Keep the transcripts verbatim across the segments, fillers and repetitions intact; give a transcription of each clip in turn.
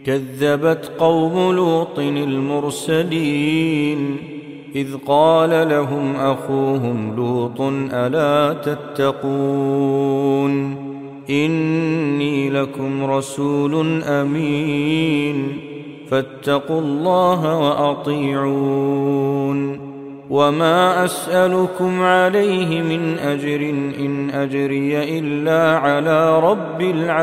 كذبت قوم لوط المرسلين إذ قال لهم أخوهم لوط ألا تتقون إني لكم رسول أمين فاتقوا الله وأطيعون وما أسألكم عليه من أجر إن أجري إلا على رب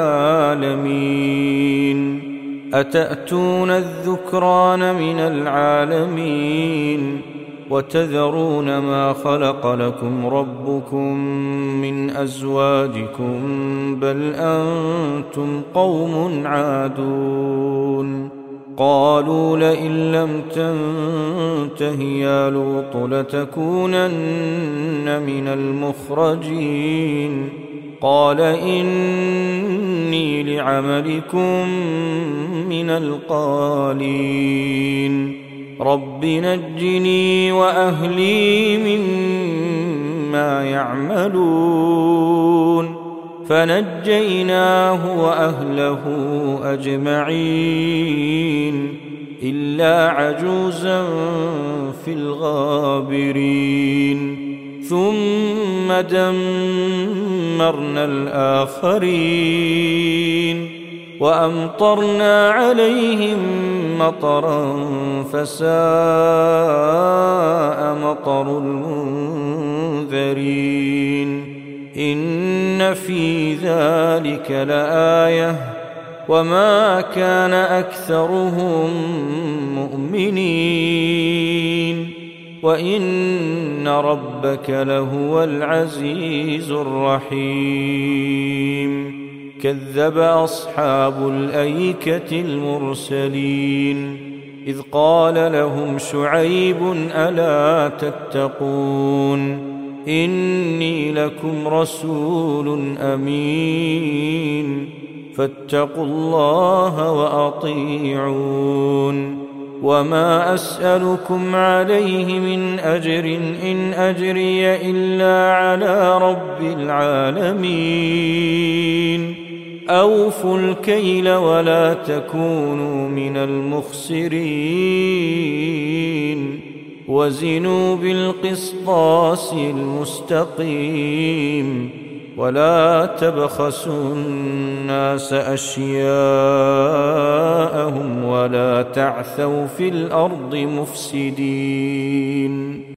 العالمين أتأتون الذكران من العالمين وتذرون ما خلق لكم ربكم من أزواجكم بل أنتم قوم عادون قالوا لئن لم تنته يا لوط لتكونن من المخرجين قال إني لعملكم من القالين رب نجني وأهلي مما يعملون فنجيناه وأهله أجمعين إلا عجوزا في الغابرين ثم دمرنا الآخرين وأمطرنا عليهم مطرا فساء مطر المنذرين إن في ذلك لآية وما كان أكثرهم مؤمنين وإن ربك لهو العزيز الرحيم كذب أصحاب الأيكة المرسلين إذ قال لهم شعيب ألا تتقون إني لكم رسول أمين فاتقوا الله وأطيعون وما أسألكم عليه من أجر إن أجري إلا على رب العالمين أوفوا الكيل ولا تكونوا من المخسرين وزنوا بالقسطاس المستقيم ولا تبخسوا الناس أشياءهم ولا تعثوا في الأرض مفسدين